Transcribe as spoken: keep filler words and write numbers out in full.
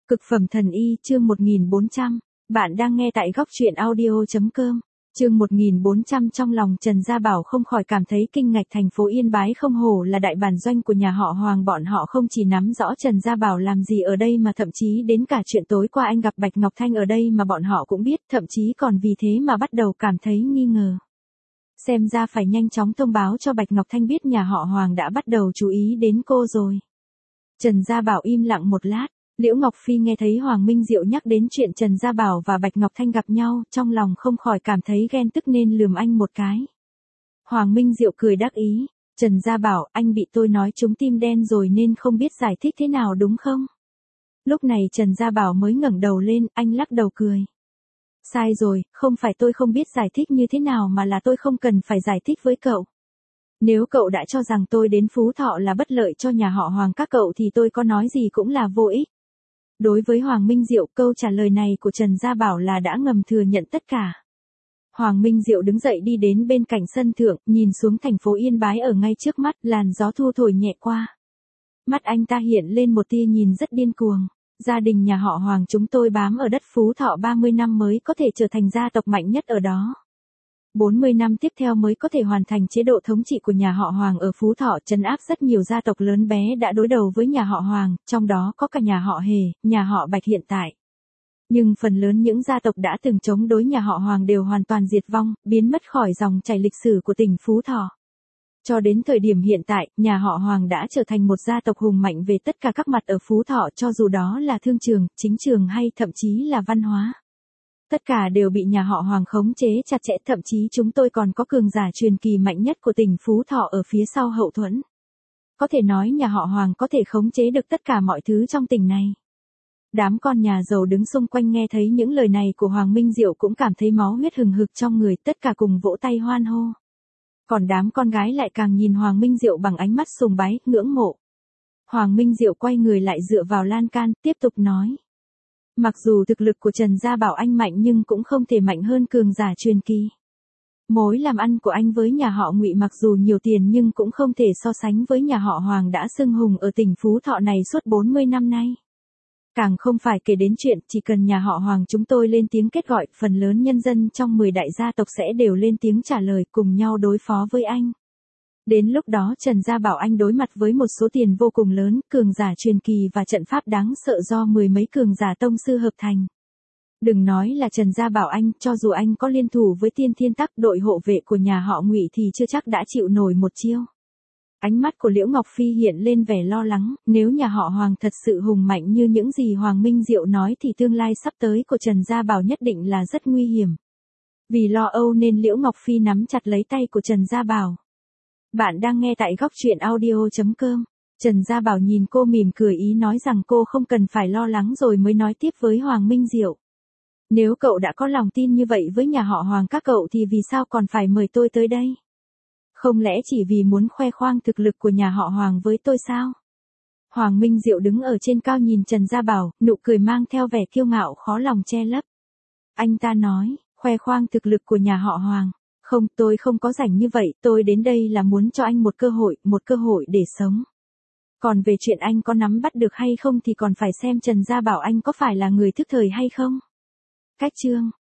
Cực phẩm thần y chương một nghìn bốn trăm. Bạn đang nghe tại góc truyện audio.com. Chương một nghìn bốn trăm. Trong lòng Trần Gia Bảo không khỏi cảm thấy kinh ngạc, thành phố Yên Bái không hổ là đại bản doanh của nhà họ Hoàng, bọn họ không chỉ nắm rõ Trần Gia Bảo làm gì ở đây mà thậm chí đến cả chuyện tối qua anh gặp Bạch Ngọc Thanh ở đây mà bọn họ cũng biết, thậm chí còn vì thế mà bắt đầu cảm thấy nghi ngờ. Xem ra phải nhanh chóng thông báo cho Bạch Ngọc Thanh biết nhà họ Hoàng đã bắt đầu chú ý đến cô rồi. Trần Gia Bảo im lặng một lát. Liễu Ngọc Phi nghe thấy Hoàng Minh Diệu nhắc đến chuyện Trần Gia Bảo và Bạch Ngọc Thanh gặp nhau, trong lòng không khỏi cảm thấy ghen tức nên lườm anh một cái. Hoàng Minh Diệu cười đắc ý, Trần Gia Bảo, anh bị tôi nói trúng tim đen rồi nên không biết giải thích thế nào đúng không? Lúc này Trần Gia Bảo mới ngẩng đầu lên, anh lắc đầu cười. Sai rồi, không phải tôi không biết giải thích như thế nào mà là tôi không cần phải giải thích với cậu. Nếu cậu đã cho rằng tôi đến Phú Thọ là bất lợi cho nhà họ Hoàng các cậu thì tôi có nói gì cũng là vô ích. Đối với Hoàng Minh Diệu, câu trả lời này của Trần Gia Bảo là đã ngầm thừa nhận tất cả. Hoàng Minh Diệu đứng dậy đi đến bên cạnh sân thượng, nhìn xuống thành phố Yên Bái ở ngay trước mắt, làn gió thu thổi nhẹ qua. Mắt anh ta hiện lên một tia nhìn rất điên cuồng. Gia đình nhà họ Hoàng chúng tôi bám ở đất Phú Thọ ba mươi năm mới có thể trở thành gia tộc mạnh nhất ở đó. bốn mươi năm tiếp theo mới có thể hoàn thành chế độ thống trị của nhà họ Hoàng ở Phú Thọ, trấn áp rất nhiều gia tộc lớn bé đã đối đầu với nhà họ Hoàng, trong đó có cả nhà họ Hề, nhà họ Bạch hiện tại. Nhưng phần lớn những gia tộc đã từng chống đối nhà họ Hoàng đều hoàn toàn diệt vong, biến mất khỏi dòng chảy lịch sử của tỉnh Phú Thọ. Cho đến thời điểm hiện tại, nhà họ Hoàng đã trở thành một gia tộc hùng mạnh về tất cả các mặt ở Phú Thọ, cho dù đó là thương trường, chính trường hay thậm chí là văn hóa. Tất cả đều bị nhà họ Hoàng khống chế chặt chẽ, thậm chí chúng tôi còn có cường giả truyền kỳ mạnh nhất của tỉnh Phú Thọ ở phía sau hậu thuẫn. Có thể nói nhà họ Hoàng có thể khống chế được tất cả mọi thứ trong tỉnh này. Đám con nhà giàu đứng xung quanh nghe thấy những lời này của Hoàng Minh Diệu cũng cảm thấy máu huyết hừng hực trong người, tất cả cùng vỗ tay hoan hô. Còn đám con gái lại càng nhìn Hoàng Minh Diệu bằng ánh mắt sùng bái, ngưỡng mộ. Hoàng Minh Diệu quay người lại dựa vào lan can, tiếp tục nói. Mặc dù thực lực của Trần Gia Bảo anh mạnh nhưng cũng không thể mạnh hơn cường giả truyền kỳ. Mối làm ăn của anh với nhà họ Ngụy mặc dù nhiều tiền nhưng cũng không thể so sánh với nhà họ Hoàng đã xưng hùng ở tỉnh Phú Thọ này suốt bốn mươi năm nay. Càng không phải kể đến chuyện chỉ cần nhà họ Hoàng chúng tôi lên tiếng kết gọi, phần lớn nhân dân trong mười đại gia tộc sẽ đều lên tiếng trả lời cùng nhau đối phó với anh. Đến lúc đó Trần Gia Bảo anh đối mặt với một số tiền vô cùng lớn, cường giả truyền kỳ và trận pháp đáng sợ do mười mấy cường giả tông sư hợp thành. Đừng nói là Trần Gia Bảo anh, cho dù anh có liên thủ với Tiên Thiên Tắc, đội hộ vệ của nhà họ Ngụy thì chưa chắc đã chịu nổi một chiêu. Ánh mắt của Liễu Ngọc Phi hiện lên vẻ lo lắng, nếu nhà họ Hoàng thật sự hùng mạnh như những gì Hoàng Minh Diệu nói thì tương lai sắp tới của Trần Gia Bảo nhất định là rất nguy hiểm. Vì lo âu nên Liễu Ngọc Phi nắm chặt lấy tay của Trần Gia Bảo. Bạn đang nghe tại góc truyện audio.com. Trần Gia Bảo nhìn cô mỉm cười ý nói rằng cô không cần phải lo lắng rồi mới nói tiếp với Hoàng Minh Diệu. Nếu cậu đã có lòng tin như vậy với nhà họ Hoàng các cậu thì vì sao còn phải mời tôi tới đây? Không lẽ chỉ vì muốn khoe khoang thực lực của nhà họ Hoàng với tôi sao? Hoàng Minh Diệu đứng ở trên cao nhìn Trần Gia Bảo, nụ cười mang theo vẻ kiêu ngạo khó lòng che lấp. Anh ta nói, khoe khoang thực lực của nhà họ Hoàng. Không, tôi không có rảnh như vậy, tôi đến đây là muốn cho anh một cơ hội, một cơ hội để sống. Còn về chuyện anh có nắm bắt được hay không thì còn phải xem Trần Gia Bảo anh có phải là người thức thời hay không. Cách chương.